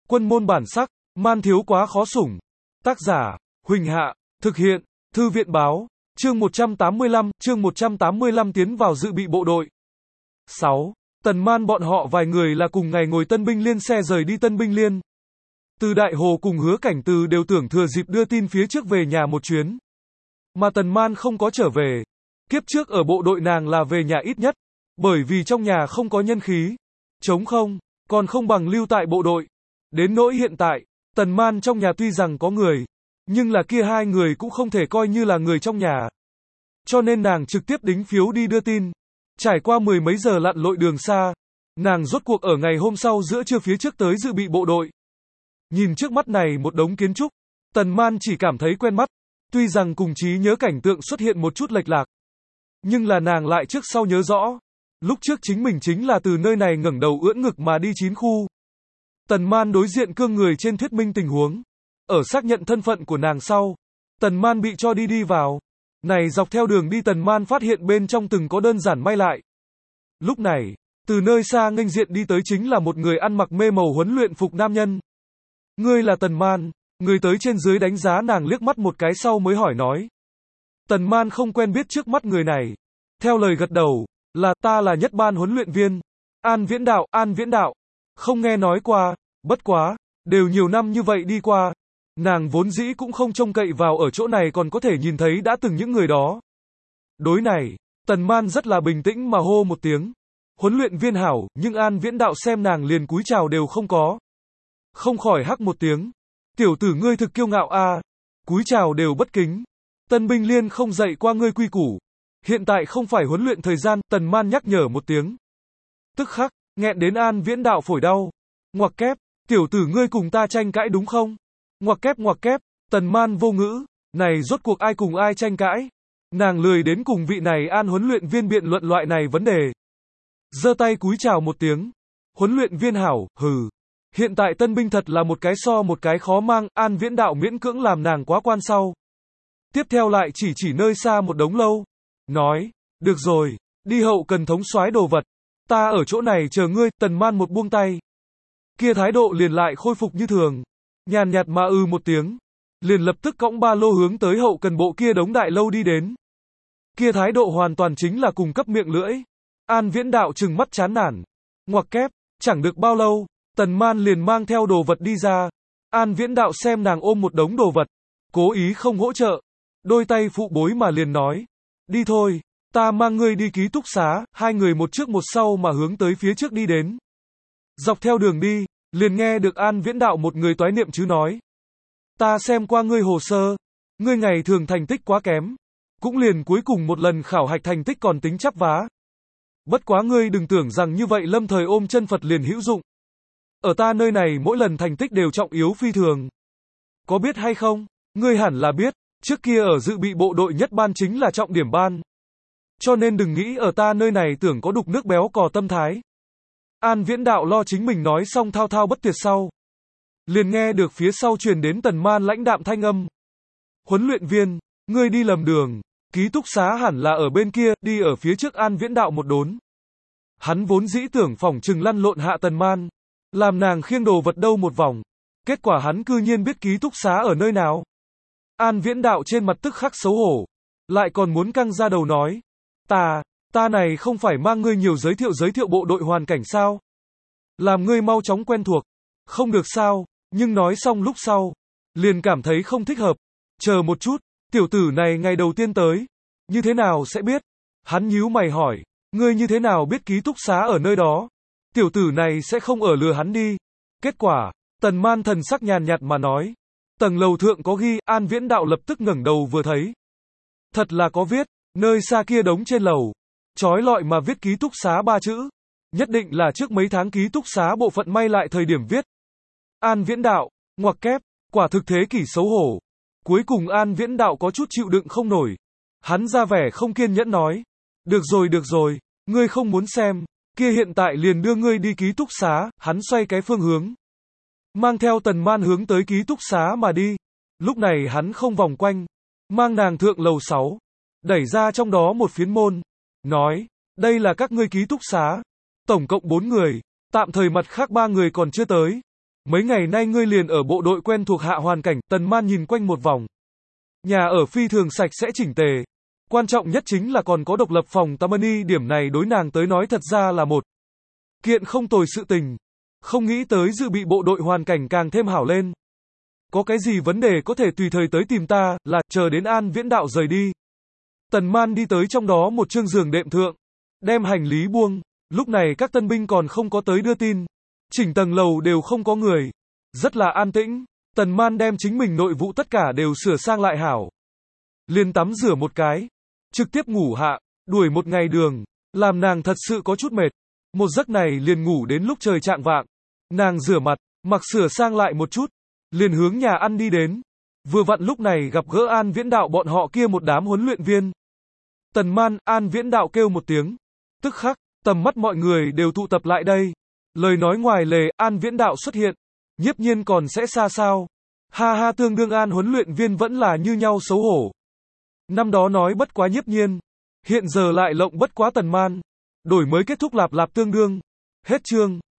Quân môn bản sắc, man thiếu quá khó sủng. Tác giả, Huỳnh Hạ, thực hiện, Thư viện báo, chương 185 tiến vào dự bị bộ đội. 6. Tần Man bọn họ vài người là cùng ngày ngồi Tân Binh Liên xe rời đi Tân Binh Liên. Từ Đại Hồ cùng Hứa Cảnh Từ đều tưởng thừa dịp đưa tin phía trước về nhà một chuyến. Mà Tần Man không có trở về. Kiếp trước ở bộ đội nàng là về nhà ít nhất, bởi vì trong nhà không có nhân khí, trống không, còn không bằng lưu tại bộ đội. Đến nỗi hiện tại, Tần Man trong nhà tuy rằng có người, nhưng là kia hai người cũng không thể coi như là người trong nhà. Cho nên nàng trực tiếp đính phiếu đi đưa tin. Trải qua mười mấy giờ lặn lội đường xa, nàng rốt cuộc ở ngày hôm sau giữa trưa phía trước tới dự bị bộ đội. Nhìn trước mắt này một đống kiến trúc, Tần Man chỉ cảm thấy quen mắt, tuy rằng cùng trí nhớ cảnh tượng xuất hiện một chút lệch lạc. Nhưng là nàng lại trước sau nhớ rõ, lúc trước chính mình chính là từ nơi này ngẩng đầu ưỡn ngực mà đi 9 khu. Tần Man đối diện cương người trên thuyết minh tình huống. Ở xác nhận thân phận của nàng sau, Tần Man bị cho đi vào. Này dọc theo đường đi Tần Man phát hiện bên trong từng có đơn giản may lại. Lúc này, từ nơi xa nghênh diện đi tới chính là một người ăn mặc mê màu huấn luyện phục nam nhân. Ngươi là Tần Man, người tới trên dưới đánh giá nàng liếc mắt một cái sau mới hỏi nói. Tần Man không quen biết trước mắt người này. Theo lời gật đầu, ta là nhất ban huấn luyện viên. An Viễn Đạo. Không nghe nói qua, bất quá, đều nhiều năm như vậy đi qua. Nàng vốn dĩ cũng không trông cậy vào ở chỗ này còn có thể nhìn thấy đã từng những người đó. Đối này, Tần Man rất là bình tĩnh mà hô một tiếng. Huấn luyện viên hảo, nhưng An Viễn Đạo xem nàng liền cúi chào đều không có. Không khỏi hắc một tiếng. Tiểu tử ngươi thực kiêu ngạo a, cúi chào đều bất kính. Tân Binh Liên không dạy qua ngươi quy củ. Hiện tại không phải huấn luyện thời gian, Tần Man nhắc nhở một tiếng. Tức khắc, nghẹn đến An Viễn Đạo phổi đau. Ngoặc kép, tiểu tử ngươi cùng ta tranh cãi đúng không? Ngoặc kép, Tần Man vô ngữ, này rốt cuộc ai cùng ai tranh cãi? Nàng lười đến cùng vị này An huấn luyện viên biện luận loại này vấn đề. Giơ tay cúi chào một tiếng. Huấn luyện viên hảo, hừ. Hiện tại tân binh thật là một cái so một cái khó mang, An Viễn Đạo miễn cưỡng làm nàng quá quan sau. Tiếp theo lại chỉ nơi xa một đống lâu. Nói, được rồi, đi hậu cần thống soái đồ vật. Ta ở chỗ này chờ ngươi, Tần Man một buông tay. Kia thái độ liền lại khôi phục như thường. Nhàn nhạt mà một tiếng. Liền lập tức cõng ba lô hướng tới hậu cần bộ kia đống đại lâu đi đến. Kia thái độ hoàn toàn chính là cùng cấp miệng lưỡi. An Viễn Đạo trừng mắt chán nản. Ngoặc kép, chẳng được bao lâu, Tần Man liền mang theo đồ vật đi ra. An Viễn Đạo xem nàng ôm một đống đồ vật, cố ý không hỗ trợ. Đôi tay phụ bối mà liền nói. Đi thôi, ta mang ngươi đi ký túc xá. Hai người một trước một sau mà hướng tới phía trước đi đến. Dọc theo đường đi, liền nghe được An Viễn Đạo một người toái niệm chứ nói. Ta xem qua ngươi hồ sơ, ngươi ngày thường thành tích quá kém. Cũng liền cuối cùng một lần khảo hạch thành tích còn tính chắp vá. Bất quá ngươi đừng tưởng rằng như vậy lâm thời ôm chân Phật liền hữu dụng. Ở ta nơi này mỗi lần thành tích đều trọng yếu phi thường. Có biết hay không? Ngươi hẳn là biết, trước kia ở dự bị bộ đội nhất ban chính là trọng điểm ban. Cho nên đừng nghĩ ở ta nơi này tưởng có đục nước béo cò tâm thái. An Viễn Đạo lo chính mình nói xong thao thao bất tuyệt sau. Liền nghe được phía sau truyền đến Tần Man lãnh đạm thanh âm. Huấn luyện viên, ngươi đi lầm đường, ký túc xá hẳn là ở bên kia, đi ở phía trước. An Viễn Đạo một đốn. Hắn vốn dĩ tưởng phỏng chừng lăn lộn hạ Tần Man, làm nàng khiêng đồ vật đâu một vòng. Kết quả hắn cư nhiên biết ký túc xá ở nơi nào. An Viễn Đạo trên mặt tức khắc xấu hổ, lại còn muốn căng ra đầu nói. Ta này không phải mang ngươi nhiều giới thiệu bộ đội hoàn cảnh sao? Làm ngươi mau chóng quen thuộc. Không được sao, nhưng nói xong lúc sau, liền cảm thấy không thích hợp. Chờ một chút, tiểu tử này ngày đầu tiên tới, như thế nào sẽ biết? Hắn nhíu mày hỏi, ngươi như thế nào biết ký túc xá ở nơi đó? Tiểu tử này sẽ không ở lừa hắn đi. Kết quả, Tần Man thần sắc nhàn nhạt mà nói, tầng lầu thượng có ghi. An Viễn Đạo lập tức ngẩng đầu vừa thấy. Thật là có viết, nơi xa kia đống trên lầu, chói lọi mà viết ký túc xá 3 chữ. Nhất định là trước mấy tháng ký túc xá bộ phận may lại thời điểm viết. An Viễn Đạo, ngoặc kép, quả thực thế kỷ xấu hổ. Cuối cùng An Viễn Đạo có chút chịu đựng không nổi. Hắn ra vẻ không kiên nhẫn nói. Được rồi, ngươi không muốn xem, kia hiện tại liền đưa ngươi đi ký túc xá. Hắn xoay cái phương hướng, mang theo Tần Man hướng tới ký túc xá mà đi. Lúc này hắn không vòng quanh, mang nàng thượng lầu 6, đẩy ra trong đó một phiến môn, nói, đây là các ngươi ký túc xá, tổng cộng 4 người, tạm thời mặt khác 3 người còn chưa tới. Mấy ngày nay ngươi liền ở bộ đội quen thuộc hạ hoàn cảnh, Tần Man nhìn quanh một vòng. Nhà ở phi thường sạch sẽ chỉnh tề. Quan trọng nhất chính là còn có độc lập phòng tắm, điểm này đối nàng tới nói thật ra là một kiện không tồi sự tình. Không nghĩ tới dự bị bộ đội hoàn cảnh càng thêm hảo lên. Có cái gì vấn đề có thể tùy thời tới tìm ta, là, chờ đến An Viễn Đạo rời đi. Tần Man đi tới trong đó một chương giường đệm thượng, đem hành lý buông, lúc này các tân binh còn không có tới đưa tin. Chỉnh tầng lầu đều không có người, rất là an tĩnh. Tần Man đem chính mình nội vụ tất cả đều sửa sang lại hảo. Liền tắm rửa một cái, trực tiếp ngủ hạ, đuổi một ngày đường, làm nàng thật sự có chút mệt. Một giấc này liền ngủ đến lúc trời chạng vạng. Nàng rửa mặt, mặc sửa sang lại một chút, liền hướng nhà ăn đi đến. Vừa vặn lúc này gặp gỡ An Viễn Đạo bọn họ kia một đám huấn luyện viên. Tần Man, An Viễn Đạo kêu một tiếng. Tức khắc, tầm mắt mọi người đều tụ tập lại đây. Lời nói ngoài lề, An Viễn Đạo xuất hiện. Nhiếp Nhiên còn sẽ xa sao? Ha ha, tương đương An huấn luyện viên vẫn là như nhau xấu hổ. Năm đó nói bất quá Nhiếp Nhiên, hiện giờ lại lộng bất quá Tần Man. Đổi mới kết thúc lạp tương đương. Hết chương.